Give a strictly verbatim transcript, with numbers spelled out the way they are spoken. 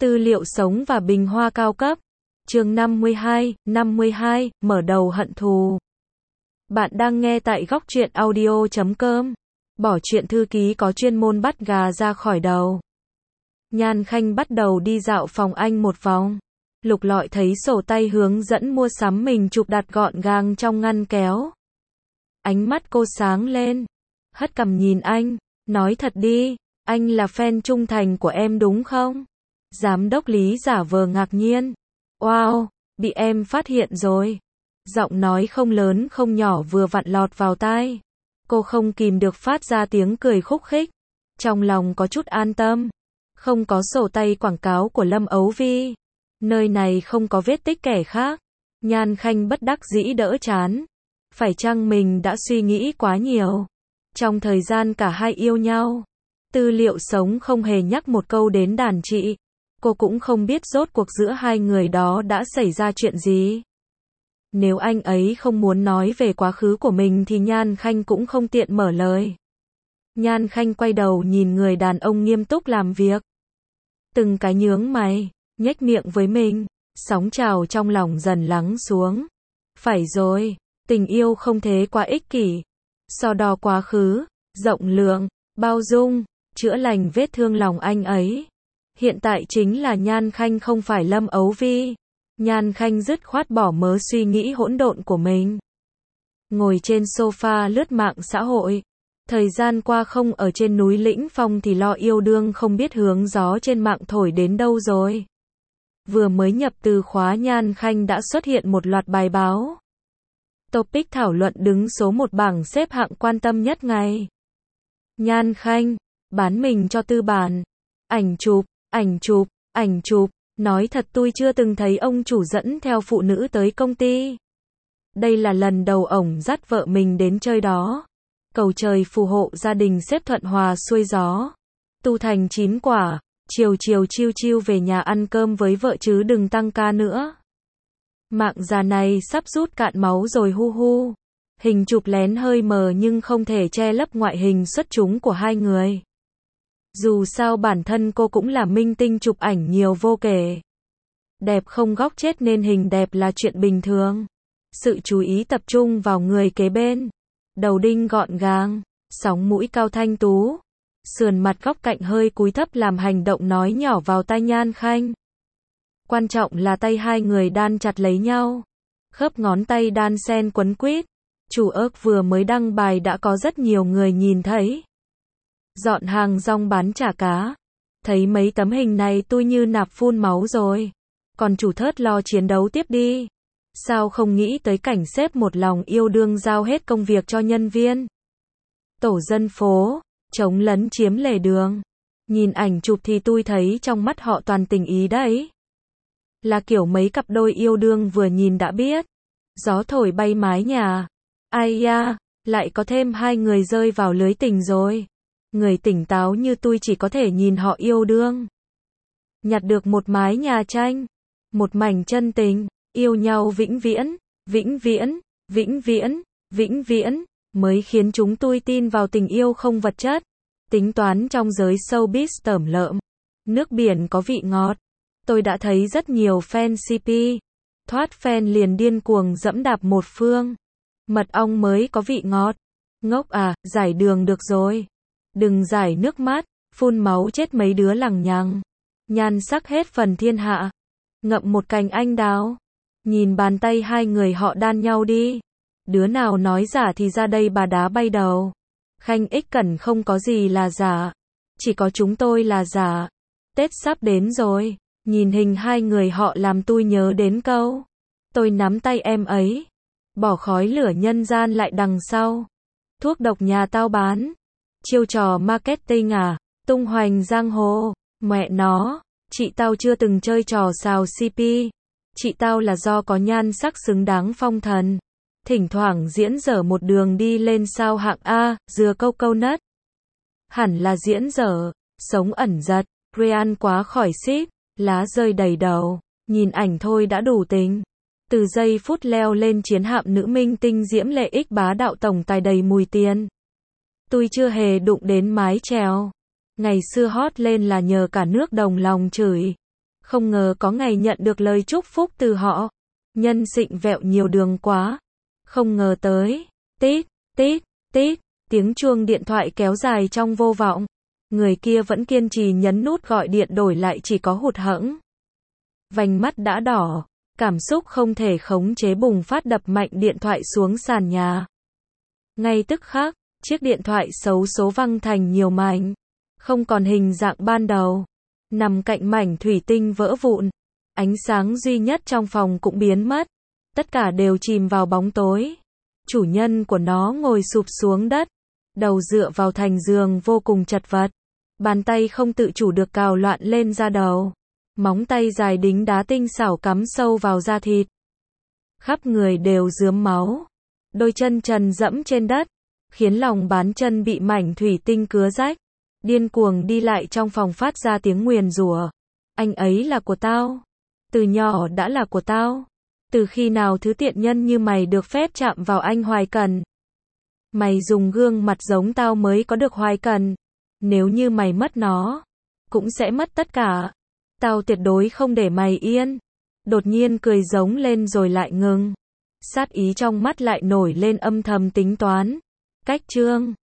Tư liệu sống và bình hoa cao cấp. Chương năm mươi hai, năm mươi hai, mở đầu hận thù. Bạn đang nghe tại góc truyện audio chấm com. Bỏ truyện thư ký có chuyên môn bắt gà ra khỏi đầu. Nhan Khanh bắt đầu đi dạo phòng anh một vòng. Lục lọi thấy sổ tay hướng dẫn mua sắm mình chụp đặt gọn gàng trong ngăn kéo. Ánh mắt cô sáng lên. Hất cằm nhìn anh. Nói thật đi, anh là fan trung thành của em đúng không? Giám đốc Lý giả vờ ngạc nhiên. Wow, bị em phát hiện rồi. Giọng nói không lớn không nhỏ vừa vặn lọt vào tai. Cô không kìm được phát ra tiếng cười khúc khích. Trong lòng có chút an tâm. Không có sổ tay quảng cáo của Lâm Ấu Vi. Nơi này không có vết tích kẻ khác. Nhan Khanh bất đắc dĩ đỡ chán. Phải chăng mình đã suy nghĩ quá nhiều? Trong thời gian cả hai yêu nhau, tư liệu sống không hề nhắc một câu đến đàn chị. Cô cũng không biết rốt cuộc giữa hai người đó đã xảy ra chuyện gì. Nếu anh ấy không muốn nói về quá khứ của mình thì Nhan Khanh cũng không tiện mở lời. Nhan Khanh quay đầu nhìn người đàn ông nghiêm túc làm việc. Từng cái nhướng mày, nhếch miệng với mình, sóng trào trong lòng dần lắng xuống. Phải rồi, tình yêu không thế quá ích kỷ. So đo quá khứ, rộng lượng, bao dung, chữa lành vết thương lòng anh ấy. Hiện tại chính là Nhan Khanh không phải Lâm Ấu Vi. Nhan Khanh dứt khoát bỏ mớ suy nghĩ hỗn độn của mình. Ngồi trên sofa lướt mạng xã hội. Thời gian qua không ở trên núi Lĩnh Phong thì lo yêu đương không biết hướng gió trên mạng thổi đến đâu rồi. Vừa mới nhập từ khóa Nhan Khanh đã xuất hiện một loạt bài báo. Topic thảo luận đứng số một bảng xếp hạng quan tâm nhất ngày. Nhan Khanh, bán mình cho tư bản. Ảnh chụp, ảnh chụp, ảnh chụp. Nói thật tôi chưa từng thấy ông chủ dẫn theo phụ nữ tới công ty. Đây là lần đầu ổng dắt vợ mình đến chơi đó. Cầu trời phù hộ gia đình xếp thuận hòa xuôi gió. Tu thành chín quả, chiều chiều chiêu chiêu về nhà ăn cơm với vợ chứ đừng tăng ca nữa. Mạng già này sắp rút cạn máu rồi hu hu. Hình chụp lén hơi mờ nhưng không thể che lấp ngoại hình xuất chúng của hai người. Dù sao bản thân cô cũng là minh tinh chụp ảnh nhiều vô kể. Đẹp không góc chết nên hình đẹp là chuyện bình thường. Sự chú ý tập trung vào người kế bên. Đầu đinh gọn gàng, sóng mũi cao thanh tú. Sườn mặt góc cạnh hơi cúi thấp làm hành động nói nhỏ vào tai Nhan Khanh. Quan trọng là tay hai người đan chặt lấy nhau. Khớp ngón tay đan xen quấn quýt. Chủ ớc vừa mới đăng bài đã có rất nhiều người nhìn thấy. Dọn hàng rong bán chả cá. Thấy mấy tấm hình này tôi như nạp phun máu rồi. Còn chủ thớt lo chiến đấu tiếp đi. Sao không nghĩ tới cảnh xếp một lòng yêu đương giao hết công việc cho nhân viên. Tổ dân phố, chống lấn chiếm lề đường. Nhìn ảnh chụp thì tôi thấy trong mắt họ toàn tình ý đấy. Là kiểu mấy cặp đôi yêu đương vừa nhìn đã biết. Gió thổi bay mái nhà. Ai da, lại có thêm hai người rơi vào lưới tình rồi. Người tỉnh táo như tôi chỉ có thể nhìn họ yêu đương. Nhặt được một mái nhà tranh. Một mảnh chân tình. Yêu nhau vĩnh viễn. Vĩnh viễn. Vĩnh viễn. Vĩnh viễn. Mới khiến chúng tôi tin vào tình yêu không vật chất. Tính toán trong giới showbiz tởm lợm. Nước biển có vị ngọt. Tôi đã thấy rất nhiều fan xê pê. Thoát fan liền điên cuồng dẫm đạp một phương. Mật ong mới có vị ngọt. Ngốc à, giải đường được rồi. Đừng giải nước mắt, phun máu chết mấy đứa lằng nhằng. Nhan sắc hết phần thiên hạ. Ngậm một cành anh đào. Nhìn bàn tay hai người họ đan nhau đi. Đứa nào nói giả thì ra đây bà đá bay đầu. Khanh ích cẩn không có gì là giả. Chỉ có chúng tôi là giả. Tết sắp đến rồi. Nhìn hình hai người họ làm tôi nhớ đến câu. Tôi nắm tay em ấy. Bỏ khói lửa nhân gian lại đằng sau. Thuốc độc nhà tao bán. Chiêu trò marketing à, tung hoành giang hồ. Mẹ nó, chị tao chưa từng chơi trò xào xê pê. Chị tao là do có nhan sắc xứng đáng phong thần. Thỉnh thoảng diễn dở một đường đi lên sao hạng A, dừa câu câu nất. Hẳn là diễn dở, sống ẩn giật, Ryan quá khỏi ship, lá rơi đầy đầu. Nhìn ảnh thôi đã đủ tình. Từ giây phút leo lên chiến hạm nữ minh tinh diễm lệ ích bá đạo tổng tài đầy mùi tiền. Tôi chưa hề đụng đến mái chèo. Ngày xưa hot lên là nhờ cả nước đồng lòng chửi. Không ngờ có ngày nhận được lời chúc phúc từ họ. Nhân xịn vẹo nhiều đường quá. Không ngờ tới. Tít, tít, tít. Tiếng chuông điện thoại kéo dài trong vô vọng. Người kia vẫn kiên trì nhấn nút gọi điện đổi lại chỉ có hụt hẫng. Vành mắt đã đỏ. Cảm xúc không thể khống chế bùng phát đập mạnh điện thoại xuống sàn nhà. Ngay tức khắc, chiếc điện thoại xấu số văng thành nhiều mảnh. Không còn hình dạng ban đầu. Nằm cạnh mảnh thủy tinh vỡ vụn. Ánh sáng duy nhất trong phòng cũng biến mất. Tất cả đều chìm vào bóng tối. Chủ nhân của nó ngồi sụp xuống đất. Đầu dựa vào thành giường vô cùng chật vật. Bàn tay không tự chủ được cào loạn lên da đầu. Móng tay dài đính đá tinh xảo cắm sâu vào da thịt. Khắp người đều rướm máu. Đôi chân trần dẫm trên đất. Khiến lòng bàn chân bị mảnh thủy tinh cứa rách. Điên cuồng đi lại trong phòng phát ra tiếng nguyền rủa. Anh ấy là của tao. Từ nhỏ đã là của tao. Từ khi nào thứ tiện nhân như mày được phép chạm vào anh Hoài Cần? Mày dùng gương mặt giống tao mới có được Hoài Cần. Nếu như mày mất nó, cũng sẽ mất tất cả. Tao tuyệt đối không để mày yên. Đột nhiên cười giống lên rồi lại ngừng. Sát ý trong mắt lại nổi lên âm thầm tính toán. Cách Trương